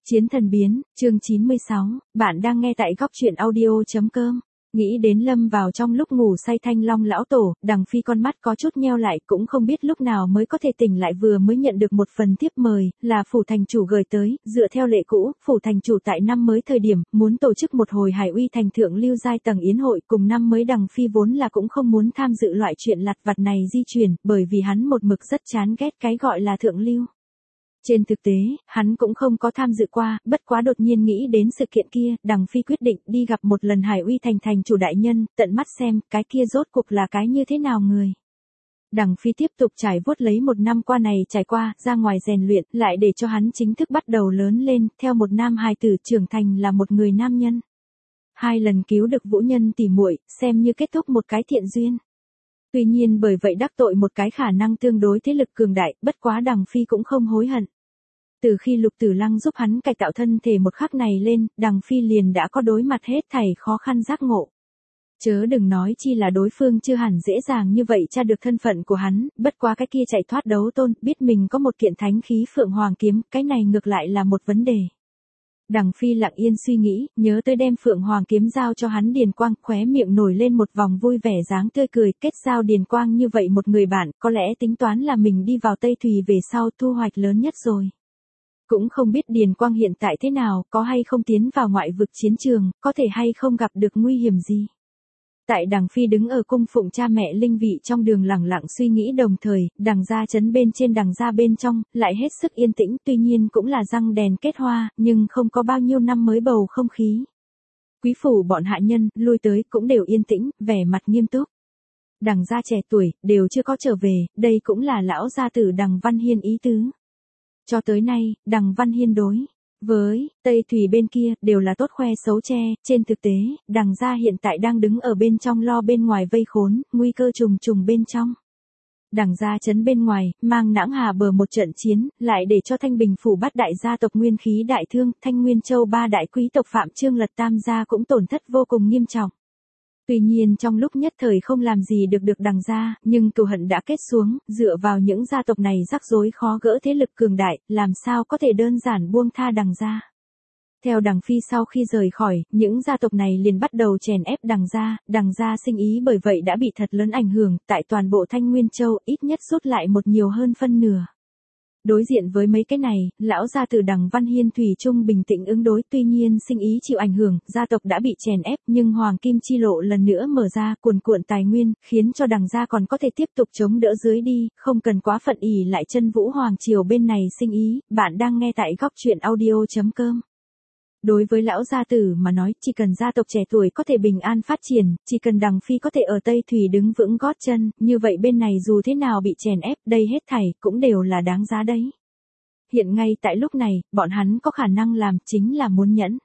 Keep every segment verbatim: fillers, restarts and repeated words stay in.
Chiến thần biến, chương chín mươi sáu, bạn đang nghe tại góc truyện audio chấm com. Nghĩ đến lâm vào trong lúc ngủ say Thanh Long lão tổ, Đằng Phi con mắt có chút nheo lại, cũng không biết lúc nào mới có thể tỉnh lại, vừa mới nhận được một phần thiếp mời, là phủ thành chủ gửi tới, dựa theo lệ cũ, phủ thành chủ tại năm mới thời điểm, muốn tổ chức một hồi Hải Uy thành thượng lưu giai tầng yến hội, cùng năm mới Đằng Phi vốn là cũng không muốn tham dự loại chuyện lặt vặt này di chuyển, bởi vì hắn một mực rất chán ghét cái gọi là thượng lưu. Trên thực tế, hắn cũng không có tham dự qua, bất quá đột nhiên nghĩ đến sự kiện kia, Đằng Phi quyết định đi gặp một lần Hải Uy thành thành chủ đại nhân, tận mắt xem, cái kia rốt cuộc là cái như thế nào người. Đằng Phi tiếp tục trải vuốt lấy một năm qua này trải qua, ra ngoài rèn luyện, lại để cho hắn chính thức bắt đầu lớn lên, theo một nam hài tử trưởng thành là một người nam nhân. Hai lần cứu được vũ nhân tỉ muội, xem như kết thúc một cái thiện duyên. Tuy nhiên bởi vậy đắc tội một cái khả năng tương đối thế lực cường đại, bất quá Đằng Phi cũng không hối hận. Từ khi Lục Tử Lăng giúp hắn cải tạo thân thể một khắc này lên, Đằng Phi liền đã có đối mặt hết thảy khó khăn giác ngộ. Chớ đừng nói chi là đối phương chưa hẳn dễ dàng như vậy tra được thân phận của hắn, bất quá cái kia chạy thoát đấu tôn, biết mình có một kiện thánh khí Phượng Hoàng kiếm, cái này ngược lại là một vấn đề. Đằng Phi lặng yên suy nghĩ, nhớ tới đem Phượng Hoàng kiếm giao cho hắn Điền Quang, khóe miệng nổi lên một vòng vui vẻ dáng tươi cười, kết giao Điền Quang như vậy một người bạn, có lẽ tính toán là mình đi vào Tây Thùy về sau thu hoạch lớn nhất rồi. Cũng không biết Điền Quang hiện tại thế nào, có hay không tiến vào ngoại vực chiến trường, có thể hay không gặp được nguy hiểm gì. Tại Đằng Phi đứng ở cung phụng cha mẹ linh vị trong đường lẳng lặng suy nghĩ, đồng thời, Đằng gia trấn bên trên Đằng gia bên trong, lại hết sức yên tĩnh, tuy nhiên cũng là răng đèn kết hoa, nhưng không có bao nhiêu năm mới bầu không khí. Quý phủ bọn hạ nhân, lui tới cũng đều yên tĩnh, vẻ mặt nghiêm túc. Đằng gia trẻ tuổi, đều chưa có trở về, đây cũng là lão gia tử Đằng Văn Hiên ý tứ. Cho tới nay, Đằng Văn Hiên đối với Tây Thùy bên kia đều là tốt khoe xấu che, trên thực tế, Đằng gia hiện tại đang đứng ở bên trong lo bên ngoài vây khốn, nguy cơ trùng trùng bên trong. Đằng gia trấn bên ngoài, mang Nãng Hà bờ một trận chiến, lại để cho Thanh Bình phủ bát đại gia tộc nguyên khí đại thương, Thanh Nguyên Châu ba đại quý tộc Phạm Trương Lật Tam gia cũng tổn thất vô cùng nghiêm trọng. Tuy nhiên trong lúc nhất thời không làm gì được được Đằng gia, nhưng cừu hận đã kết xuống, dựa vào những gia tộc này rắc rối khó gỡ thế lực cường đại, làm sao có thể đơn giản buông tha Đằng gia. Theo Đằng Phi sau khi rời khỏi, những gia tộc này liền bắt đầu chèn ép Đằng gia, Đằng gia sinh ý bởi vậy đã bị thật lớn ảnh hưởng, tại toàn bộ Thanh Nguyên Châu ít nhất rút lại một nhiều hơn phân nửa. Đối diện với mấy cái này, lão gia tử Đằng Văn Hiên thủy chung bình tĩnh ứng đối, tuy nhiên sinh ý chịu ảnh hưởng, gia tộc đã bị chèn ép, nhưng Hoàng Kim chi lộ lần nữa mở ra, cuồn cuộn tài nguyên, khiến cho Đằng gia còn có thể tiếp tục chống đỡ dưới đi, không cần quá phận ỷ lại chân vũ hoàng triều bên này sinh ý. Bạn đang nghe tại góc truyện audio chấm com. Đối với lão gia tử mà nói, chỉ cần gia tộc trẻ tuổi có thể bình an phát triển, chỉ cần Đằng Phi có thể ở Tây Thùy đứng vững gót chân, như vậy bên này dù thế nào bị chèn ép, đây hết thảy cũng đều là đáng giá đấy. Hiện ngay tại lúc này, bọn hắn có khả năng làm chính là muốn nhẫn.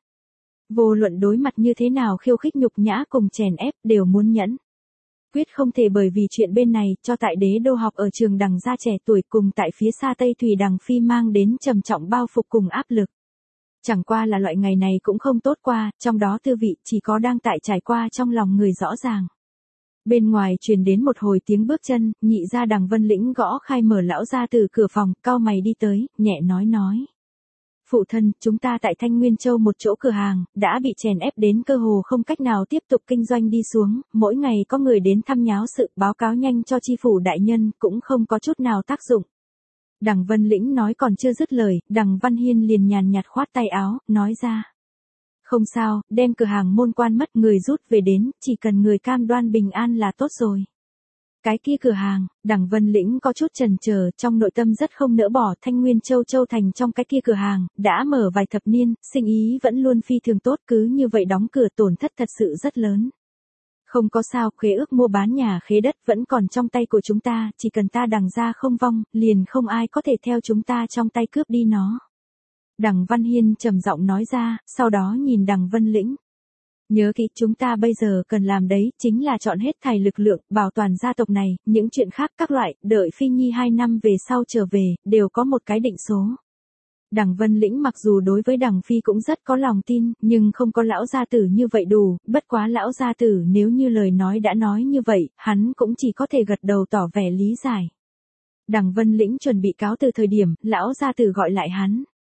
Vô luận đối mặt như thế nào khiêu khích nhục nhã cùng chèn ép, đều muốn nhẫn. Quyết không thể bởi vì chuyện bên này, cho tại đế đô học ở trường Đằng gia trẻ tuổi cùng tại phía xa Tây Thùy Đằng Phi mang đến trầm trọng bao phục cùng áp lực. Chẳng qua là loại ngày này cũng không tốt qua, trong đó tư vị chỉ có đang tại trải qua trong lòng người rõ ràng. Bên ngoài truyền đến một hồi tiếng bước chân, nhị gia Đằng Vân Lĩnh gõ khai mở lão gia từ cửa phòng, cau mày đi tới, nhẹ nói nói. Phụ thân, chúng ta tại Thanh Nguyên Châu một chỗ cửa hàng, đã bị chèn ép đến cơ hồ không cách nào tiếp tục kinh doanh đi xuống, mỗi ngày có người đến thăm nháo sự, báo cáo nhanh cho chi phủ đại nhân, cũng không có chút nào tác dụng. Đằng Vân Lĩnh nói còn chưa dứt lời, Đằng Văn Hiên liền nhàn nhạt khoát tay áo, nói ra. Không sao, đem cửa hàng môn quan mất, người rút về đến, chỉ cần người cam đoan bình an là tốt rồi. Cái kia cửa hàng, Đằng Vân Lĩnh có chút chần chờ, trong nội tâm rất không nỡ bỏ. Thanh Nguyên Châu Châu thành trong cái kia cửa hàng, đã mở vài thập niên, sinh ý vẫn luôn phi thường tốt, cứ như vậy đóng cửa tổn thất thật sự rất lớn. Không có sao, khế ước mua bán nhà khế đất vẫn còn trong tay của chúng ta, chỉ cần ta Đằng gia không vong, liền không ai có thể theo chúng ta trong tay cướp đi nó. Đằng Văn Hiên trầm giọng nói ra, sau đó nhìn Đằng Vân Lĩnh. Nhớ kỹ, chúng ta bây giờ cần làm đấy, chính là chọn hết thảy lực lượng, bảo toàn gia tộc này, những chuyện khác các loại, đợi Phi Nhi hai năm về sau trở về, đều có một cái định số. Đằng Vân Lĩnh mặc dù đối với Đằng Phi cũng rất có lòng tin, nhưng không có lão gia tử như vậy đủ, bất quá lão gia tử nếu như lời nói đã nói như vậy, hắn cũng chỉ có thể gật đầu tỏ vẻ lý giải. Đằng Vân Lĩnh chuẩn bị cáo từ thời điểm, lão gia tử gọi lại hắn.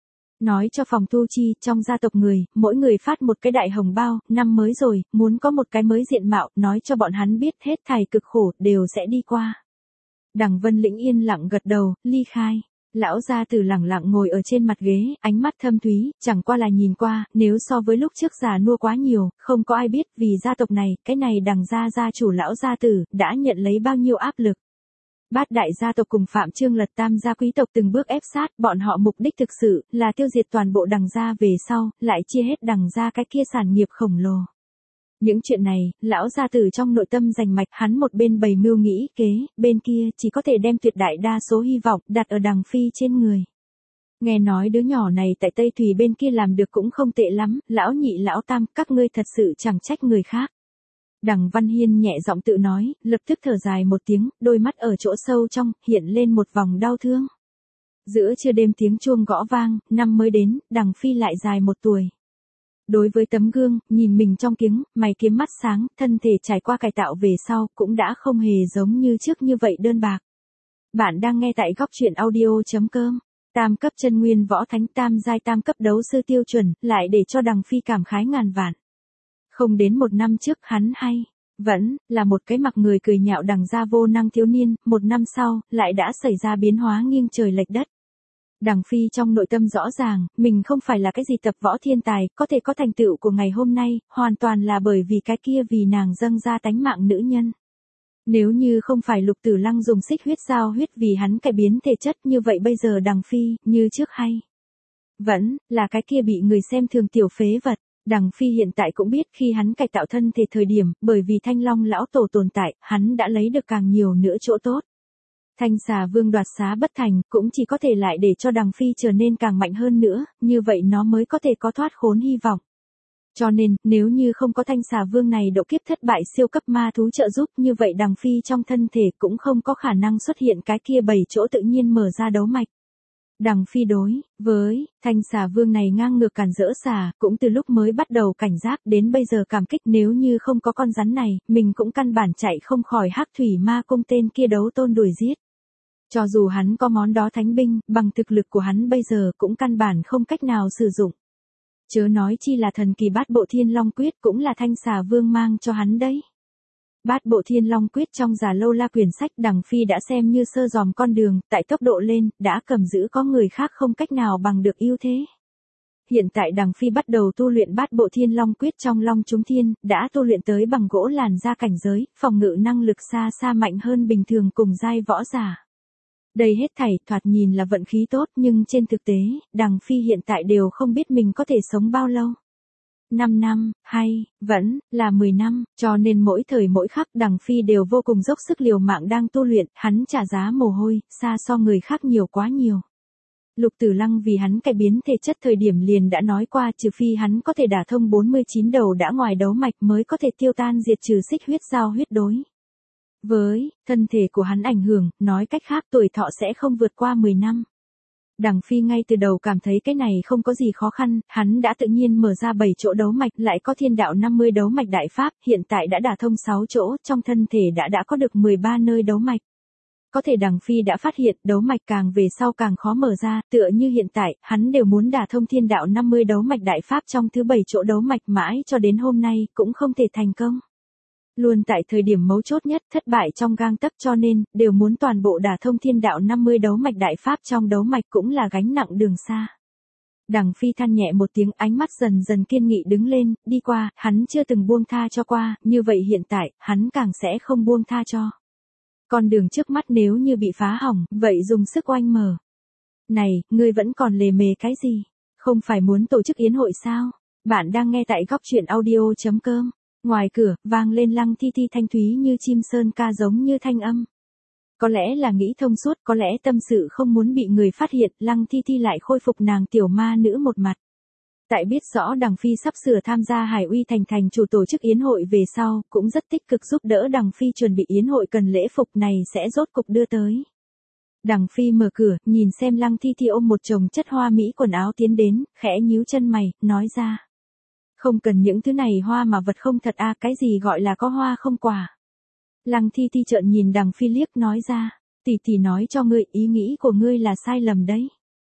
Nói cho phòng thu chi, trong gia tộc người, mỗi người phát một cái đại hồng bao, năm mới rồi, muốn có một cái mới diện mạo, nói cho bọn hắn biết hết thảy cực khổ, đều sẽ đi qua. Đằng Vân Lĩnh yên lặng gật đầu, ly khai. Lão gia tử lẳng lặng ngồi ở trên mặt ghế, ánh mắt thâm thúy, chẳng qua là nhìn qua, nếu so với lúc trước già nua quá nhiều, không có ai biết vì gia tộc này, cái này đằng gia gia chủ lão gia tử, đã nhận lấy bao nhiêu áp lực. Bát đại gia tộc cùng Phạm Trương Lật tam gia quý tộc từng bước ép sát, bọn họ mục đích thực sự là tiêu diệt toàn bộ đằng gia về sau, lại chia hết đằng gia cái kia sản nghiệp khổng lồ. Những chuyện này, lão gia tử trong nội tâm rành mạch, hắn một bên bày mưu nghĩ kế, bên kia chỉ có thể đem tuyệt đại đa số hy vọng đặt ở đằng phi trên người. Nghe nói đứa nhỏ này tại Tây Thùy bên kia làm được cũng không tệ lắm, lão nhị lão tam, các ngươi thật sự chẳng trách người khác. Đằng Văn Hiên nhẹ giọng tự nói, lập tức thở dài một tiếng, đôi mắt ở chỗ sâu trong, hiện lên một vòng đau thương. Giữa trưa đêm tiếng chuông gõ vang, năm mới đến, đằng phi lại dài một tuổi. Đối với tấm gương, nhìn mình trong kiếng, mày kiếm mắt sáng, thân thể trải qua cải tạo về sau, cũng đã không hề giống như trước như vậy đơn bạc. Bạn đang nghe tại góc truyện audio.com. Tam cấp chân nguyên võ thánh, tam giai tam cấp đấu sư tiêu chuẩn, lại để cho đằng phi cảm khái ngàn vạn. Không đến một năm trước hắn hay, vẫn, là một cái mặc người cười nhạo đằng gia vô năng thiếu niên, một năm sau, lại đã xảy ra biến hóa nghiêng trời lệch đất. Đằng phi trong nội tâm rõ ràng, mình không phải là cái gì tập võ thiên tài, có thể có thành tựu của ngày hôm nay, hoàn toàn là bởi vì cái kia vì nàng dâng ra tánh mạng nữ nhân. Nếu như không phải Lục Tử Lăng dùng xích huyết giao huyết vì hắn cải biến thể chất, như vậy bây giờ đằng phi, như trước hay, vẫn, là cái kia bị người xem thường tiểu phế vật. Đằng phi hiện tại cũng biết khi hắn cải tạo thân thể thời điểm, bởi vì Thanh Long lão tổ tồn tại, hắn đã lấy được càng nhiều nữa chỗ tốt. Thanh xà vương đoạt xá bất thành, cũng chỉ có thể lại để cho đằng phi trở nên càng mạnh hơn nữa, như vậy nó mới có thể có thoát khốn hy vọng. Cho nên, nếu như không có thanh xà vương này độ kiếp thất bại siêu cấp ma thú trợ giúp, như vậy đằng phi trong thân thể cũng không có khả năng xuất hiện cái kia bảy chỗ tự nhiên mở ra đấu mạch. Đằng phi đối với thanh xà vương này ngang ngược cản rỡ xà, cũng từ lúc mới bắt đầu cảnh giác đến bây giờ cảm kích, nếu như không có con rắn này, mình cũng căn bản chạy không khỏi hắc thủy ma cung tên kia đấu tôn đuổi giết. Cho dù hắn có món đó thánh binh, bằng thực lực của hắn bây giờ cũng căn bản không cách nào sử dụng. Chớ nói chi là thần kỳ bát bộ thiên long quyết cũng là thanh xà vương mang cho hắn đấy. Bát bộ thiên long quyết trong Già Lâu La quyển sách đằng phi đã xem như sơ dòm con đường, tại tốc độ lên, đã cầm giữ có người khác không cách nào bằng được ưu thế. Hiện tại đằng phi bắt đầu tu luyện bát bộ thiên long quyết trong long chúng thiên, đã tu luyện tới bằng gỗ làn ra cảnh giới, phòng ngự năng lực xa xa mạnh hơn bình thường cùng giai võ giả. Đây hết thảy thoạt nhìn là vận khí tốt, nhưng trên thực tế, đằng phi hiện tại đều không biết mình có thể sống bao lâu. năm năm, hay, vẫn, là mười năm, cho nên mỗi thời mỗi khắc đằng phi đều vô cùng dốc sức liều mạng đang tu luyện, hắn trả giá mồ hôi, xa so người khác nhiều quá nhiều. Lục Tử Lăng vì hắn cải biến thể chất thời điểm liền đã nói qua, trừ phi hắn có thể đả thông bốn mươi chín đầu đã ngoài đấu mạch mới có thể tiêu tan diệt trừ xích huyết giao huyết đối. Với thân thể của hắn ảnh hưởng, nói cách khác tuổi thọ sẽ không vượt qua mười năm. Đằng phi ngay từ đầu cảm thấy cái này không có gì khó khăn, hắn đã tự nhiên mở ra bảy chỗ đấu mạch, lại có thiên đạo năm mươi đấu mạch đại pháp, hiện tại đã đả thông sáu chỗ, trong thân thể đã đã có được mười ba nơi đấu mạch. Có thể đằng phi đã phát hiện, đấu mạch càng về sau càng khó mở ra, tựa như hiện tại, hắn đều muốn đả thông thiên đạo năm mươi đấu mạch đại pháp trong thứ bảy chỗ đấu mạch mãi cho đến hôm nay, cũng không thể thành công. Luôn tại thời điểm mấu chốt nhất, thất bại trong gang tấc, cho nên, đều muốn toàn bộ đả thông thiên đạo năm mươi đấu mạch đại pháp trong đấu mạch cũng là gánh nặng đường xa. Đằng phi than nhẹ một tiếng, ánh mắt dần dần kiên nghị đứng lên, đi qua, hắn chưa từng buông tha cho qua, như vậy hiện tại, hắn càng sẽ không buông tha cho. Con đường trước mắt nếu như bị phá hỏng, vậy dùng sức oanh mở. Này, ngươi vẫn còn lề mề cái gì? Không phải muốn tổ chức yến hội sao? Bạn đang nghe tại góc truyện audio.com. Ngoài cửa, vang lên Lăng Thi Thi thanh thúy như chim sơn ca giống như thanh âm. Có lẽ là nghĩ thông suốt, có lẽ tâm sự không muốn bị người phát hiện, Lăng Thi Thi lại khôi phục nàng tiểu ma nữ một mặt. Tại biết rõ đằng phi sắp sửa tham gia Hải Uy thành thành chủ tổ chức yến hội về sau, cũng rất tích cực giúp đỡ đằng phi chuẩn bị yến hội cần lễ phục này sẽ rốt cục đưa tới. Đằng phi mở cửa, nhìn xem Lăng Thi Thi ôm một chồng chất hoa mỹ quần áo tiến đến, khẽ nhíu chân mày, nói ra. Không cần những thứ này hoa mà vật không thật a, cái gì gọi là có hoa không quả. Lăng Thi Thi trợn nhìn đằng phi liếc nói ra, tỷ tỷ nói cho ngươi, ý nghĩ của ngươi là sai lầm đấy.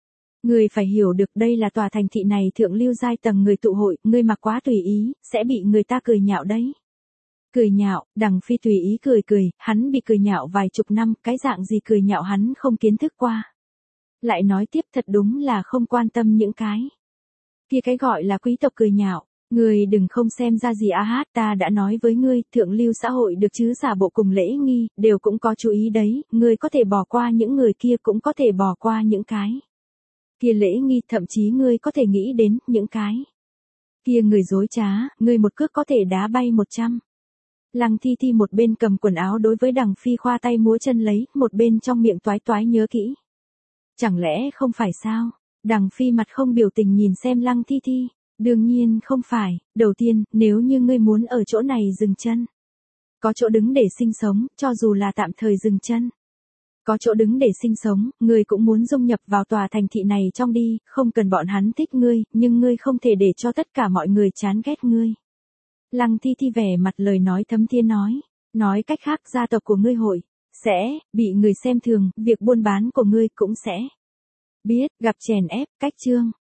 Ngươi phải hiểu được đây là tòa thành thị này thượng lưu giai tầng người tụ hội, ngươi mặc quá tùy ý, sẽ bị người ta cười nhạo đấy. Cười nhạo, Đằng Phi tùy ý cười cười, hắn bị cười nhạo vài chục năm, cái dạng gì cười nhạo hắn không kiến thức qua. Lại nói tiếp thật đúng là không quan tâm những cái. Kia cái gọi là quý tộc cười nhạo, ngươi đừng không xem ra gì a hát, ta đã nói với ngươi, thượng lưu xã hội được chứ giả bộ cùng lễ nghi, đều cũng có chú ý đấy, ngươi có thể bỏ qua những người kia cũng có thể bỏ qua những cái. Kia lễ nghi thậm chí ngươi có thể nghĩ đến những cái. Kia người dối trá, ngươi một cước có thể đá bay một trăm. Lăng Thi Thi một bên cầm quần áo đối với Đằng Phi khoa tay múa chân lấy, một bên trong miệng toái toái nhớ kỹ. Chẳng lẽ không phải sao? Đằng Phi mặt không biểu tình nhìn xem Lăng Thi Thi. Đương nhiên không phải, đầu tiên, nếu như ngươi muốn ở chỗ này dừng chân. Có chỗ đứng để sinh sống, cho dù là tạm thời dừng chân. Có chỗ đứng để sinh sống, ngươi cũng muốn dung nhập vào tòa thành thị này trong đi, không cần bọn hắn thích ngươi, nhưng ngươi không thể để cho tất cả mọi người chán ghét ngươi. Lăng Thi Thi vẻ mặt lời nói thấm thía nói, nói cách khác gia tộc của ngươi hội, sẽ, bị người xem thường, việc buôn bán của ngươi cũng sẽ. Biết, gặp chèn ép, cách chương.